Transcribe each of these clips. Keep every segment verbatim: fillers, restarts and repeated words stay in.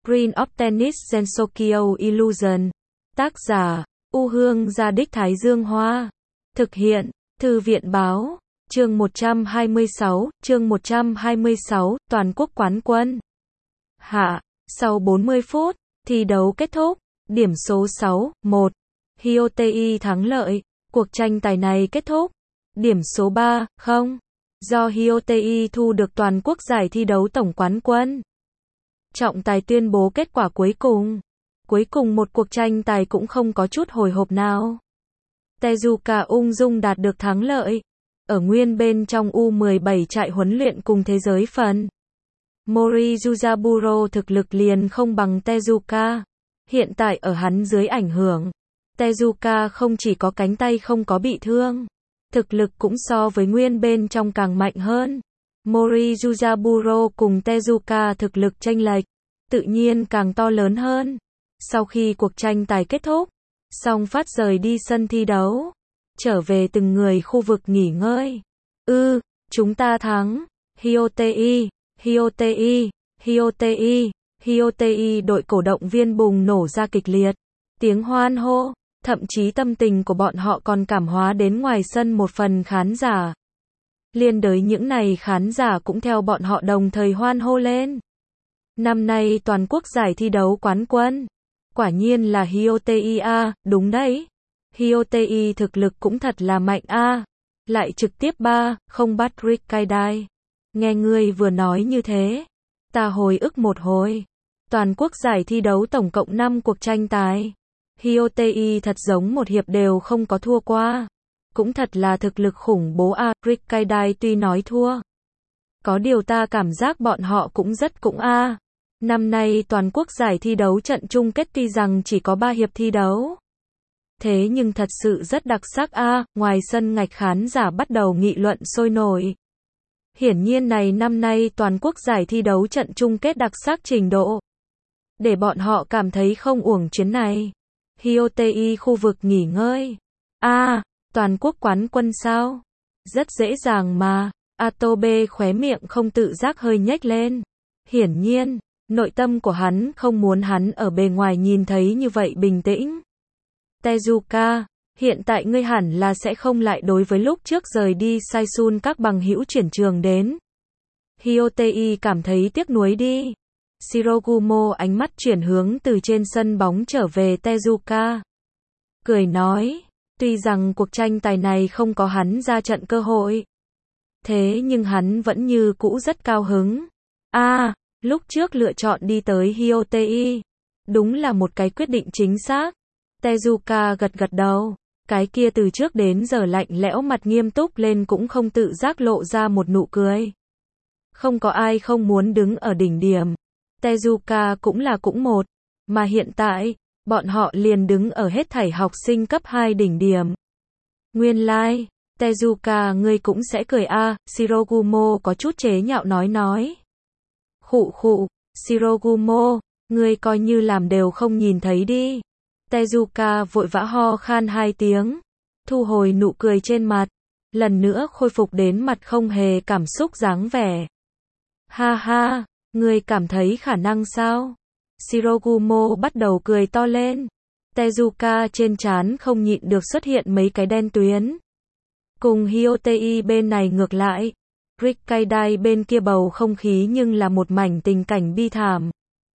Green of Tennis Gensokyo Illusion. Tác giả, U Hương Gia Đích Thái Dương Hoa. Thực hiện, Thư viện Báo. Chương một trăm hai mươi sáu, chương một trăm hai mươi sáu, toàn quốc quán quân. Hạ, sau bốn mươi phút, thi đấu kết thúc, điểm số sáu, một. Hyotei thắng lợi, cuộc tranh tài này kết thúc, điểm số ba, không. Do Hyotei thu được toàn quốc giải thi đấu tổng quán quân. Trọng tài tuyên bố kết quả cuối cùng. Cuối cùng một cuộc tranh tài cũng không có chút hồi hộp nào. Tezuka ung dung đạt được thắng lợi. Ở nguyên bên trong U mười bảy trại huấn luyện cùng thế giới phần. Mori Yuzaburo thực lực liền không bằng Tezuka. Hiện tại ở hắn dưới ảnh hưởng. Tezuka không chỉ có cánh tay không có bị thương. Thực lực cũng so với nguyên bên trong càng mạnh hơn. Mori Yuzaburo cùng Tezuka thực lực chênh lệch, tự nhiên càng to lớn hơn. Sau khi cuộc tranh tài kết thúc, song phát rời đi sân thi đấu. Trở về từng người khu vực nghỉ ngơi. Ư, ừ, chúng ta thắng. Hyotei, Hyotei, Hyotei, Hyotei đội cổ động viên bùng nổ ra kịch liệt. Tiếng hoan hô, thậm chí tâm tình của bọn họ còn cảm hóa đến ngoài sân một phần khán giả. Liên đới những này khán giả cũng theo bọn họ đồng thời hoan hô lên. Năm nay toàn quốc giải thi đấu quán quân. Quả nhiên là Hyotei a, đúng đấy. Hyotei thực lực cũng thật là mạnh a. Lại trực tiếp ba, không bắt Rikkaidai. Nghe ngươi vừa nói như thế, ta hồi ức một hồi. Toàn quốc giải thi đấu tổng cộng năm cuộc tranh tài. Hyotei thật giống một hiệp đều không có thua qua. Cũng thật là thực lực khủng bố a. Rikkaidai tuy nói thua, có điều ta cảm giác bọn họ cũng rất cũng a. Năm nay toàn quốc giải thi đấu trận chung kết tuy rằng chỉ có ba hiệp thi đấu. Thế nhưng thật sự rất đặc sắc a. Ngoài sân ngạch khán giả bắt đầu nghị luận sôi nổi. Hiển nhiên này năm nay toàn quốc giải thi đấu trận chung kết đặc sắc trình độ. Để bọn họ cảm thấy không uổng chuyến này. Hyotei khu vực nghỉ ngơi. A, toàn quốc quán quân sao? Rất dễ dàng mà. Atobe khóe miệng không tự giác hơi nhếch lên. Hiển nhiên, nội tâm của hắn không muốn hắn ở bề ngoài nhìn thấy như vậy bình tĩnh. Tezuka, hiện tại ngươi hẳn là sẽ không lại đối với lúc trước rời đi Saisun các bằng hữu chuyển trường đến. Hyotei cảm thấy tiếc nuối đi. Shirogumo ánh mắt chuyển hướng từ trên sân bóng trở về Tezuka. Cười nói, tuy rằng cuộc tranh tài này không có hắn ra trận cơ hội. Thế nhưng hắn vẫn như cũ rất cao hứng. A, à, lúc trước lựa chọn đi tới Hyotei. Đúng là một cái quyết định chính xác. Tezuka gật gật đầu. Cái kia từ trước đến giờ lạnh lẽo mặt nghiêm túc lên cũng không tự giác lộ ra một nụ cười. Không có ai không muốn đứng ở đỉnh điểm. Tezuka cũng là cũng một. Mà hiện tại, bọn họ liền đứng ở hết thảy học sinh cấp hai đỉnh điểm. Nguyên lai, like, Tezuka ngươi cũng sẽ cười a. À, Shirogumo có chút chế nhạo nói nói. Khụ khụ, Shirogumo, ngươi coi như làm đều không nhìn thấy đi. Tezuka vội vã ho khan hai tiếng, thu hồi nụ cười trên mặt, lần nữa khôi phục đến mặt không hề cảm xúc dáng vẻ. Ha ha, ngươi cảm thấy khả năng sao? Shirogumo bắt đầu cười to lên. Tezuka trên trán không nhịn được xuất hiện mấy cái đen tuyến. Cùng Hyotei bên này ngược lại, Rikkaidai bên kia bầu không khí nhưng là một mảnh tình cảnh bi thảm.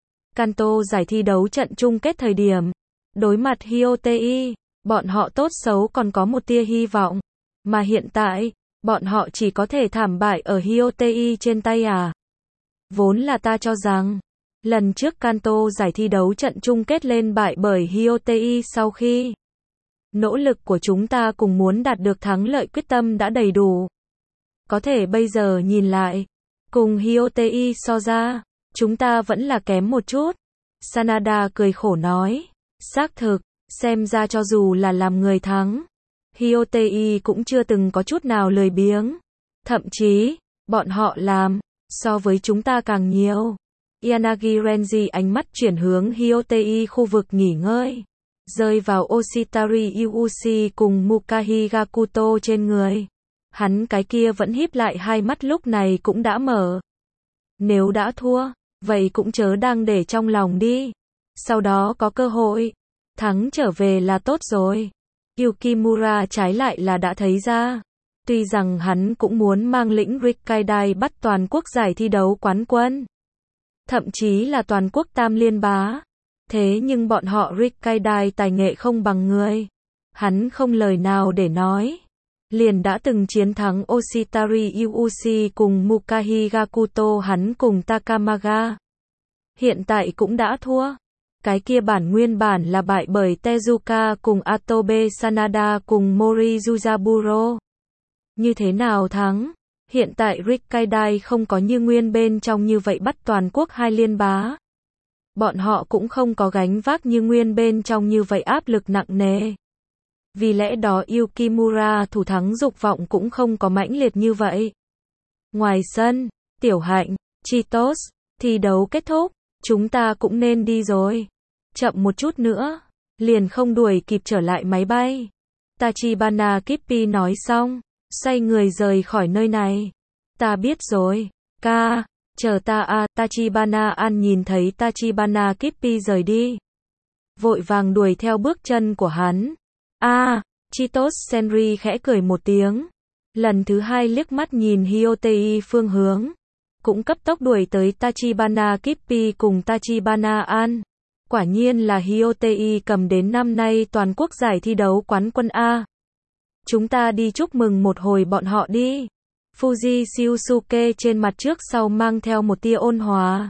Kanto giải thi đấu trận chung kết thời điểm, đối mặt Hyotei, bọn họ tốt xấu còn có một tia hy vọng. Mà hiện tại, bọn họ chỉ có thể thảm bại ở Hyotei trên tay à. Vốn là ta cho rằng, lần trước Kanto giải thi đấu trận chung kết lên bại bởi Hyotei sau khi nỗ lực của chúng ta cùng muốn đạt được thắng lợi quyết tâm đã đầy đủ. Có thể bây giờ nhìn lại, cùng Hyotei so ra, chúng ta vẫn là kém một chút. Sanada cười khổ nói, xác thực, xem ra cho dù là làm người thắng, Hyotei cũng chưa từng có chút nào lười biếng. Thậm chí, bọn họ làm, so với chúng ta càng nhiều. Yanagi Renji ánh mắt chuyển hướng Hyotei khu vực nghỉ ngơi, rơi vào Oshitari Yuushi cùng Mukahi Gakuto trên người. Hắn cái kia vẫn híp lại hai mắt lúc này cũng đã mở. Nếu đã thua, vậy cũng chớ đang để trong lòng đi. Sau đó có cơ hội, thắng trở về là tốt rồi. Yukimura trái lại là đã thấy ra. Tuy rằng hắn cũng muốn mang lĩnh Rikkaidai bắt toàn quốc giải thi đấu quán quân. Thậm chí là toàn quốc tam liên bá. Thế nhưng bọn họ Rikkaidai tài nghệ không bằng người. Hắn không lời nào để nói. Liền đã từng chiến thắng Oshitari Yuuchi cùng Mukahi Gakuto, hắn cùng Takamaga. Hiện tại cũng đã thua. Cái kia bản nguyên bản là bại bởi Tezuka cùng Atobe Sanada cùng Mori Yuzaburo. Như thế nào thắng? Hiện tại Rikkaidai không có như nguyên bên trong như vậy bắt toàn quốc hai liên bá. Bọn họ cũng không có gánh vác như nguyên bên trong như vậy áp lực nặng nề. Vì lẽ đó Yukimura thủ thắng dục vọng cũng không có mãnh liệt như vậy. Ngoài sân, Tiểu Hạnh, Chitos, thi đấu kết thúc, chúng ta cũng nên đi rồi. Chậm một chút nữa, liền không đuổi kịp trở lại máy bay. Tachibana Kippi nói xong, xoay người rời khỏi nơi này. Ta biết rồi, ca, chờ ta à, Tachibana An nhìn thấy Tachibana Kippi rời đi. Vội vàng đuổi theo bước chân của hắn. A, à, Chitos Senri khẽ cười một tiếng. Lần thứ hai liếc mắt nhìn Hyotei phương hướng. Cũng cấp tốc đuổi tới Tachibana Kippi cùng Tachibana An. Quả nhiên là Hyotei cầm đến năm nay toàn quốc giải thi đấu quán quân A. Chúng ta đi chúc mừng một hồi bọn họ đi. Fuji Shiosuke trên mặt trước sau mang theo một tia ôn hòa.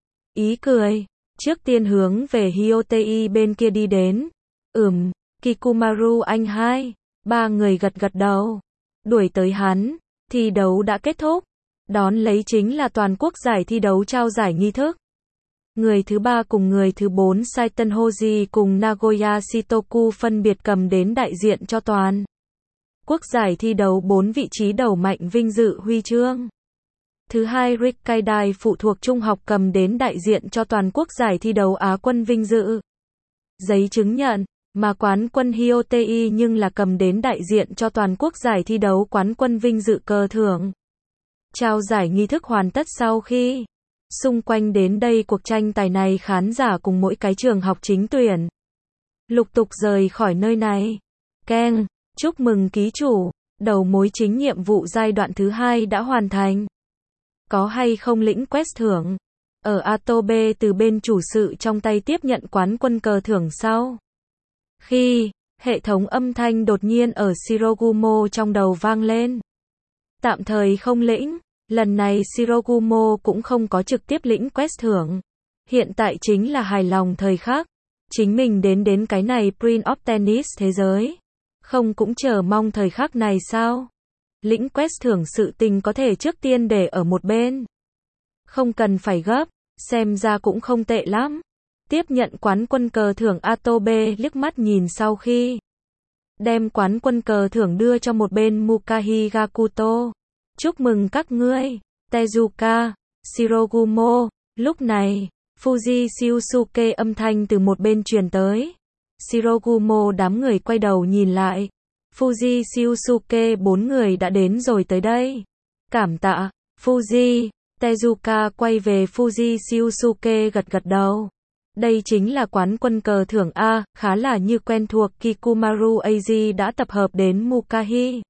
Ý cười. Trước tiên hướng về Hyotei bên kia đi đến. Ừm, Kikumaru anh hai. Ba người gật gật đầu. Đuổi tới hắn. Thi đấu đã kết thúc. Đón lấy chính là toàn quốc giải thi đấu trao giải nghi thức. Người thứ ba cùng người thứ bốn Saiten Hoji cùng Nagoya Shitoku phân biệt cầm đến đại diện cho toàn quốc giải thi đấu bốn vị trí đầu mạnh vinh dự huy chương. Thứ hai Rikkaidai phụ thuộc trung học cầm đến đại diện cho toàn quốc giải thi đấu Á quân vinh dự giấy chứng nhận, mà quán quân Hyotei nhưng là cầm đến đại diện cho toàn quốc giải thi đấu quán quân vinh dự cờ thưởng. Trao giải nghi thức hoàn tất sau khi xung quanh đến đây cuộc tranh tài này khán giả cùng mỗi cái trường học chính tuyển lục tục rời khỏi nơi này. Keng, chúc mừng ký chủ, đầu mối chính nhiệm vụ giai đoạn thứ hai đã hoàn thành. Có hay không lĩnh quest thưởng? Ở Atobe từ bên chủ sự trong tay tiếp nhận quán quân cờ thưởng sau. Khi, hệ thống âm thanh đột nhiên ở Shirogumo trong đầu vang lên. Tạm thời không lĩnh. Lần này Shirogumo cũng không có trực tiếp lĩnh quest thưởng. Hiện tại chính là hài lòng thời khắc. Chính mình đến đến cái này Prince of Tennis thế giới. Không cũng chờ mong thời khắc này sao? Lĩnh quest thưởng sự tình có thể trước tiên để ở một bên. Không cần phải gấp, xem ra cũng không tệ lắm. Tiếp nhận quán quân cờ thưởng Atobe liếc mắt nhìn sau khi đem quán quân cờ thưởng đưa cho một bên Mukahi Gakuto. Chúc mừng các ngươi, Tezuka, Shirogumo. Lúc này, Fuji Shiosuke âm thanh từ một bên truyền tới. Shirogumo đám người quay đầu nhìn lại. Fuji Shiosuke bốn người đã đến rồi tới đây. Cảm tạ, Fuji. Tezuka quay về Fuji Shiosuke gật gật đầu. Đây chính là quán quân cờ thưởng A, khá là như quen thuộc. Kikumaru Eiji đã tập hợp đến Mukahi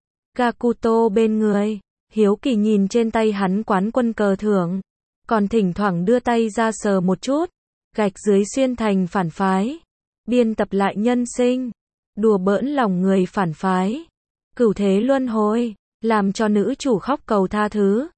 Gakuto bên người. Hiếu kỳ nhìn trên tay hắn quán quân cờ thưởng. Còn thỉnh thoảng đưa tay ra sờ một chút. Gạch dưới xuyên thành phản phái. Biên tập lại nhân sinh. Đùa bỡn lòng người phản phái. Cửu thế luân hồi. Làm cho nữ chủ khóc cầu tha thứ.